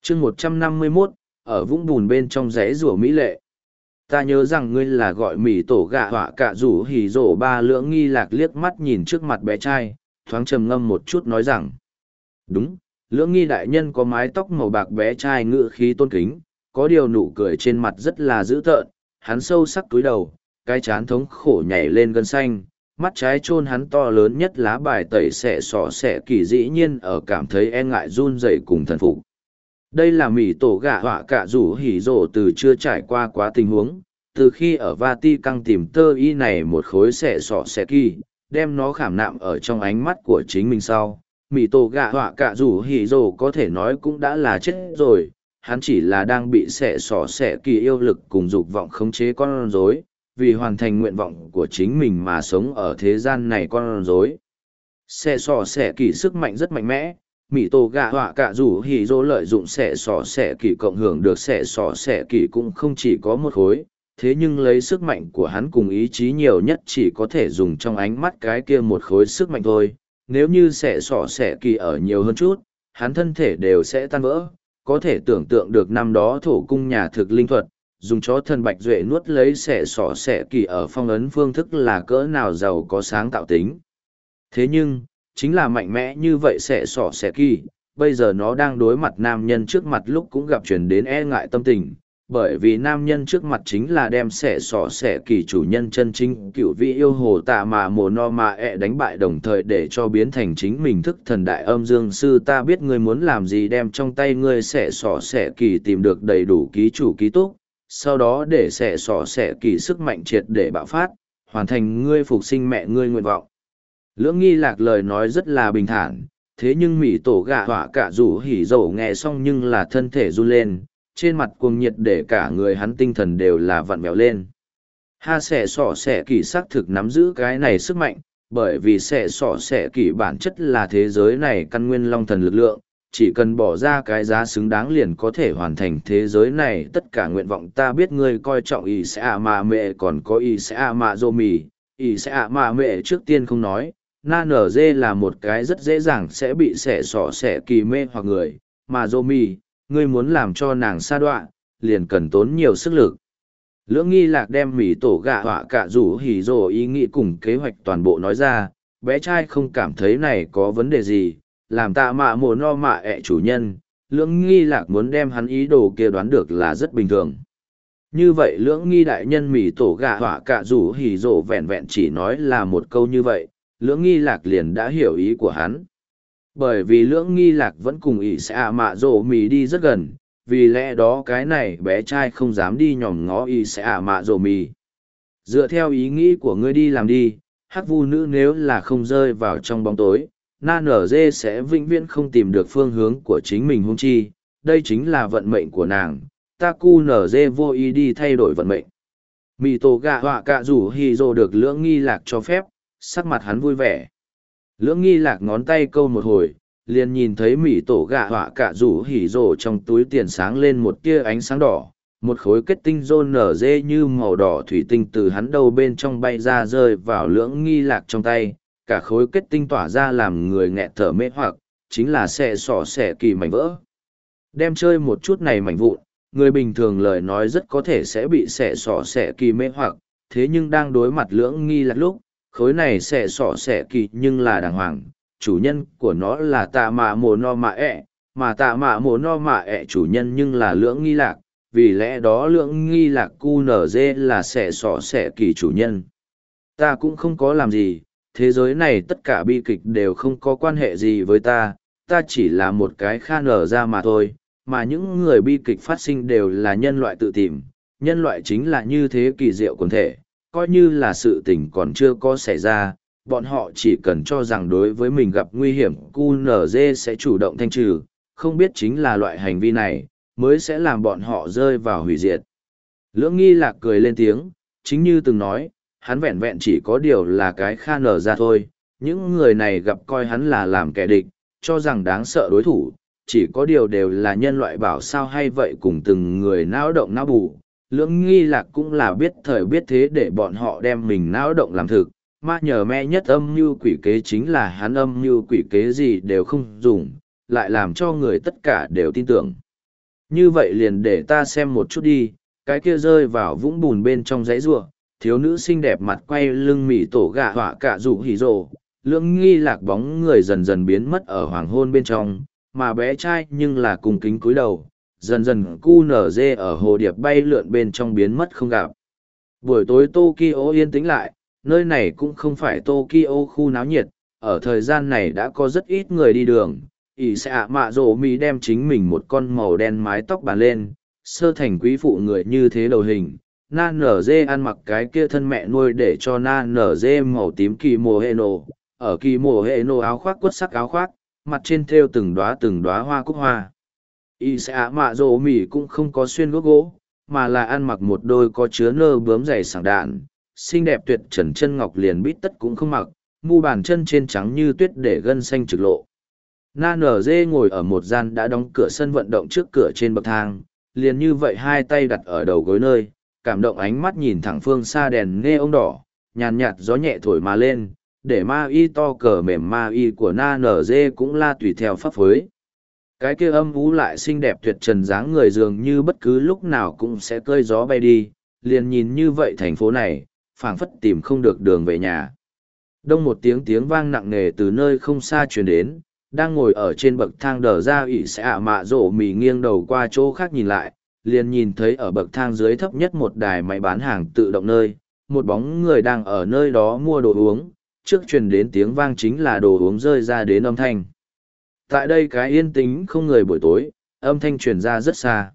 chương 151, ở vũng bùn bên trong rẽ rủa mỹ lệ. Ta nhớ rằng ngươi là gọi mì tổ gạ họa cạ rủ hỉ rổ ba. Lưỡng nghi lạc liếc mắt nhìn trước mặt bé trai, thoáng trầm ngâm một chút nói rằng. Đúng, lưỡng nghi đại nhân có mái tóc màu bạc. Bé trai ngự khí tôn kính, có điều nụ cười trên mặt rất là dữ tợn. Hắn sâu sắc túi đầu, cái trán thống khổ nhảy lên gân xanh, mắt trái chôn hắn to lớn nhất lá bài tẩy xẻ xỏ xẻ kỳ dĩ nhiên ở cảm thấy e ngại run rẩy cùng thần phục. Đây là mỉ tổ gạ họa cạ rủ hỉ rổ từ chưa trải qua quá tình huống, từ khi ở Vati căng tìm tơ y này một khối xẻ xỏ xẻ kỳ, đem nó khảm nạm ở trong ánh mắt của chính mình sau. Mỉ tổ gạ họa cạ rủ hỉ rổ có thể nói cũng đã là chết rồi, hắn chỉ là đang bị xẻ xỏ xẻ kỳ yêu lực cùng dục vọng khống chế con rối, vì hoàn thành nguyện vọng của chính mình mà sống ở thế gian này con rối. Xẻ xỏ xẻ kỳ sức mạnh rất mạnh mẽ. Mỉ tổ gạ họa cạ rủ hỉ rỗ lợi dụng xẻ xỏ xẻ kỳ cộng hưởng được xẻ xỏ xẻ kỳ cũng không chỉ có một khối, thế nhưng lấy sức mạnh của hắn cùng ý chí nhiều nhất chỉ có thể dùng trong ánh mắt cái kia một khối sức mạnh thôi. Nếu như xẻ xỏ xẻ kỳ ở nhiều hơn chút, hắn thân thể đều sẽ tan vỡ. Có thể tưởng tượng được năm đó thổ cung nhà thực linh thuật, dùng chó thần bạch duệ nuốt lấy xẻ xỏ xẻ kỳ ở phong ấn phương thức là cỡ nào giàu có sáng tạo tính. Thế nhưng, chính là mạnh mẽ như vậy xẻ xỏ xẻ kỳ, bây giờ nó đang đối mặt nam nhân trước mặt lúc cũng gặp chuyển đến e ngại tâm tình, bởi vì nam nhân trước mặt chính là đem xẻ xỏ xẻ kỳ chủ nhân chân chính cựu vị yêu hồ tạ mà mồ no mà đánh bại, đồng thời để cho biến thành chính mình thức thần đại âm dương sư. Ta biết ngươi muốn làm gì, đem trong tay ngươi xẻ xỏ xẻ kỳ tìm được đầy đủ ký chủ ký túc, sau đó để xẻ xỏ xẻ kỳ sức mạnh triệt để bạo phát, hoàn thành ngươi phục sinh mẹ ngươi nguyện vọng. Lưỡng nghi lạc lời nói rất là bình thản, thế nhưng mỉ tổ gạ họa cạ rủ hỉ dầu nghe xong nhưng là thân thể run lên, trên mặt cuồng nhiệt để cả người hắn tinh thần đều là vặn vẹo lên. Ha xẻ xỏ xẻ kỳ xác thực nắm giữ cái này sức mạnh, bởi vì xẻ xỏ xẻ kỳ bản chất là thế giới này căn nguyên long thần lực lượng, chỉ cần bỏ ra cái giá xứng đáng liền có thể hoàn thành thế giới này tất cả nguyện vọng. Ta biết ngươi coi trọng ý sẽ ạ mà mẹ còn có ý sẽ ạ mà dô mì, ý sẽ ạ mà mẹ trước tiên không nói. Na nở dê là một cái rất dễ dàng sẽ bị xẻ xỏ xẻ kỳ mê hoặc người, mà dô mì, ngươi muốn làm cho nàng sa đọa, liền cần tốn nhiều sức lực. Lưỡng nghi lạc đem mỉ tổ gạ họa cạ rủ hỉ rồ ý nghĩ cùng kế hoạch toàn bộ nói ra, bé trai không cảm thấy này có vấn đề gì, làm tạ mạ mồ no mạ chủ nhân, lưỡng nghi lạc muốn đem hắn ý đồ kia đoán được là rất bình thường. Như vậy lưỡng nghi đại nhân mỉ tổ gạ họa cạ rủ hỉ rồ vẹn vẹn chỉ nói là một câu như vậy, lưỡng nghi lạc liền đã hiểu ý của hắn. Bởi vì lưỡng nghi lạc vẫn cùng ỷ sẽ ạ mạ rổ mì đi rất gần, vì lẽ đó cái này bé trai không dám đi nhòm ngó ỷ sẽ ạ mạ rổ mì. Dựa theo ý nghĩ của ngươi đi làm đi, hắc vu nữ nếu là không rơi vào trong bóng tối, na nở dê sẽ vĩnh viễn không tìm được phương hướng của chính mình huống chi, đây chính là vận mệnh của nàng, ta cu nở dê vô ý đi thay đổi vận mệnh. Mì tổ gạ họa cạ rủ hì rồ được lưỡng nghi lạc cho phép, sắc mặt hắn vui vẻ. Lưỡng nghi lạc ngón tay câu một hồi, liền nhìn thấy mỉ tổ gạ họa cạ rủ hỉ rồ trong túi tiền sáng lên một tia ánh sáng đỏ, một khối kết tinh rôn nở dê như màu đỏ thủy tinh từ hắn đầu bên trong bay ra rơi vào lưỡng nghi lạc trong tay, cả khối kết tinh tỏa ra làm người nghẹt thở mê hoặc, chính là xẻ xỏ xẻ kỳ mảnh vỡ. Đem chơi một chút này mảnh vụn, người bình thường lời nói rất có thể sẽ bị xẻ xỏ xẻ kỳ mê hoặc, thế nhưng đang đối mặt lưỡng nghi lạc lúc, khối này xẻ xỏ xẻ kỳ nhưng là đàng hoàng, chủ nhân của nó là tạ mạ mồ no mạ mà tạ mạ mồ no mạ chủ nhân nhưng là lưỡng nghi lạc, vì lẽ đó lưỡng nghi lạc cu nở dê là xẻ xỏ xẻ kỳ chủ nhân. Ta cũng không có làm gì, thế giới này tất cả bi kịch đều không có quan hệ gì với ta, ta chỉ là một cái kha nở ra mà thôi, mà những người bi kịch phát sinh đều là nhân loại tự tìm, nhân loại chính là như thế kỳ diệu quần thể, coi như là sự tình còn chưa có xảy ra, bọn họ chỉ cần cho rằng đối với mình gặp nguy hiểm QNZ sẽ chủ động thanh trừ, không biết chính là loại hành vi này, mới sẽ làm bọn họ rơi vào hủy diệt. Lưỡng nghi lạc cười lên tiếng, chính như từng nói, hắn vẹn vẹn chỉ có điều là cái kha nở ra thôi, những người này gặp coi hắn là làm kẻ địch, cho rằng đáng sợ đối thủ, chỉ có điều đều là nhân loại bảo sao hay vậy cùng từng người não động não bù. Lưỡng nghi lạc cũng là biết thời biết thế để bọn họ đem mình não động làm thực, mà nhờ me nhất âm mưu quỷ kế chính là hắn âm mưu quỷ kế gì đều không dùng, lại làm cho người tất cả đều tin tưởng. Như vậy liền để ta xem một chút đi, cái kia rơi vào vũng bùn bên trong dãy rùa, thiếu nữ xinh đẹp mặt quay lưng mỉ tổ gạ họa cả rủ hỉ rồ, lưỡng nghi lạc bóng người dần dần biến mất ở hoàng hôn bên trong, mà bé trai nhưng là cùng kính cúi đầu, dần dần cu nở dê ở hồ điệp bay lượn bên trong biến mất không gặp. Buổi tối Tokyo yên tĩnh lại, nơi này cũng không phải Tokyo khu náo nhiệt, ở thời gian này đã có rất ít người đi đường. Ỷ sẽ ạ mạ rổ mì đem chính mình một con màu đen mái tóc bàn lên, sơ thành quý phụ người như thế đầu hình. Na nở dê ăn mặc cái kia thân mẹ nuôi để cho na nở dê màu tím kỳ mồ hệ nổ. Ở kỳ mồ hệ nổ áo khoác quất sắc áo khoác, mặt trên thêu từng đóa hoa cúc hoa. Ỷ sẽ ạ mạ rổ mì cũng không có xuyên gốc gỗ, mà là ăn mặc một đôi có chứa nơ bướm dày sảng đạn, xinh đẹp tuyệt trần chân ngọc liền bít tất cũng không mặc, mu bàn chân trên trắng như tuyết để gân xanh trực lộ. Na nở dê ngồi ở một gian đã đóng cửa sân vận động trước cửa trên bậc thang, liền như vậy hai tay đặt ở đầu gối nơi, cảm động ánh mắt nhìn thẳng phương xa đèn nghe ông đỏ, nhàn nhạt gió nhẹ thổi mà lên, để ma y to cờ mềm ma y của na nở dê cũng la tùy theo pháp phối. Cái kia âm ú lại xinh đẹp tuyệt trần dáng người dường như bất cứ lúc nào cũng sẽ cơi gió bay đi, liền nhìn như vậy thành phố này, phảng phất tìm không được đường về nhà. Đông một tiếng vang nặng nề từ nơi không xa truyền đến, đang ngồi ở trên bậc thang đờ ra ỉ sẽ ạ mạ rổ mì nghiêng đầu qua chỗ khác nhìn lại, liền nhìn thấy ở bậc thang dưới thấp nhất một đài máy bán hàng tự động nơi, một bóng người đang ở nơi đó mua đồ uống, trước truyền đến tiếng vang chính là đồ uống rơi ra đến âm thanh. Tại đây cái yên tĩnh không người buổi tối, âm thanh truyền ra rất xa.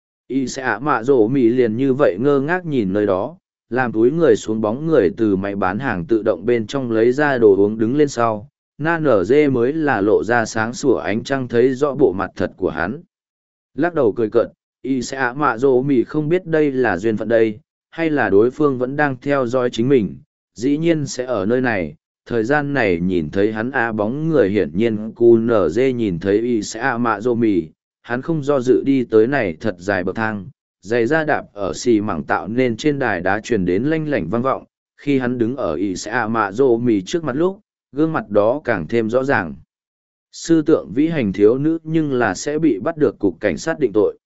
Y sẽ ạ mạ rổ mì liền như vậy ngơ ngác nhìn nơi đó, làm túi người xuống bóng người từ máy bán hàng tự động bên trong lấy ra đồ uống đứng lên sau. Na nở dê mới là lộ ra sáng sủa ánh trăng thấy rõ bộ mặt thật của hắn. Lắc đầu cười cợt, y sẽ ạ mạ rổ mì không biết đây là duyên phận đây, hay là đối phương vẫn đang theo dõi chính mình, dĩ nhiên sẽ ở nơi này. Thời gian này nhìn thấy hắn bóng người hiển nhiên cu nở dê nhìn thấy y sẽ ạ mạ rổ mì, hắn không do dự đi tới này thật dài bậc thang, giày da đạp ở xì mảng tạo nên trên đài đá truyền đến lanh lảnh vang vọng, khi hắn đứng ở y sẽ ạ mạ rổ mì trước mặt lúc, gương mặt đó càng thêm rõ ràng. Sư tượng vĩ hành thiếu nữ nhưng là sẽ bị bắt được cục cảnh sát định tội.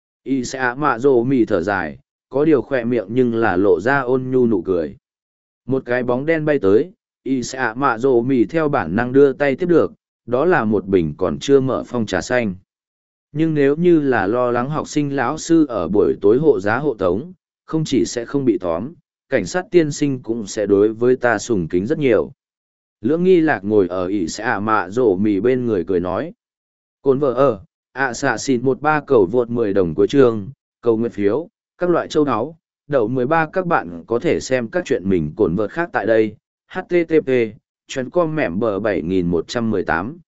Y sẽ ạ mạ rổ mì thở dài, có điều khỏe miệng nhưng là lộ ra ôn nhu nụ cười. Một cái bóng đen bay tới, y sẽ ạ mạ rổ mì theo bản năng đưa tay tiếp được, đó là một bình còn chưa mở phong trà xanh. Nhưng nếu như là lo lắng học sinh lão sư ở buổi tối hộ giá hộ tống, không chỉ sẽ không bị tóm, cảnh sát tiên sinh cũng sẽ đối với ta sùng kính rất nhiều. Lưỡng nghi lạc ngồi ở ỉ sẽ ạ mạ rổ mì bên người cười nói. Cồn vợ ở, xạ xịt 13 cầu vượt 10 đồng của trường, cầu nguyện phiếu, các loại châu áo, đậu 13 các bạn có thể xem các chuyện mình cồn vợt khác tại đây. HTTP, chuyến com mẻm bờ 7118.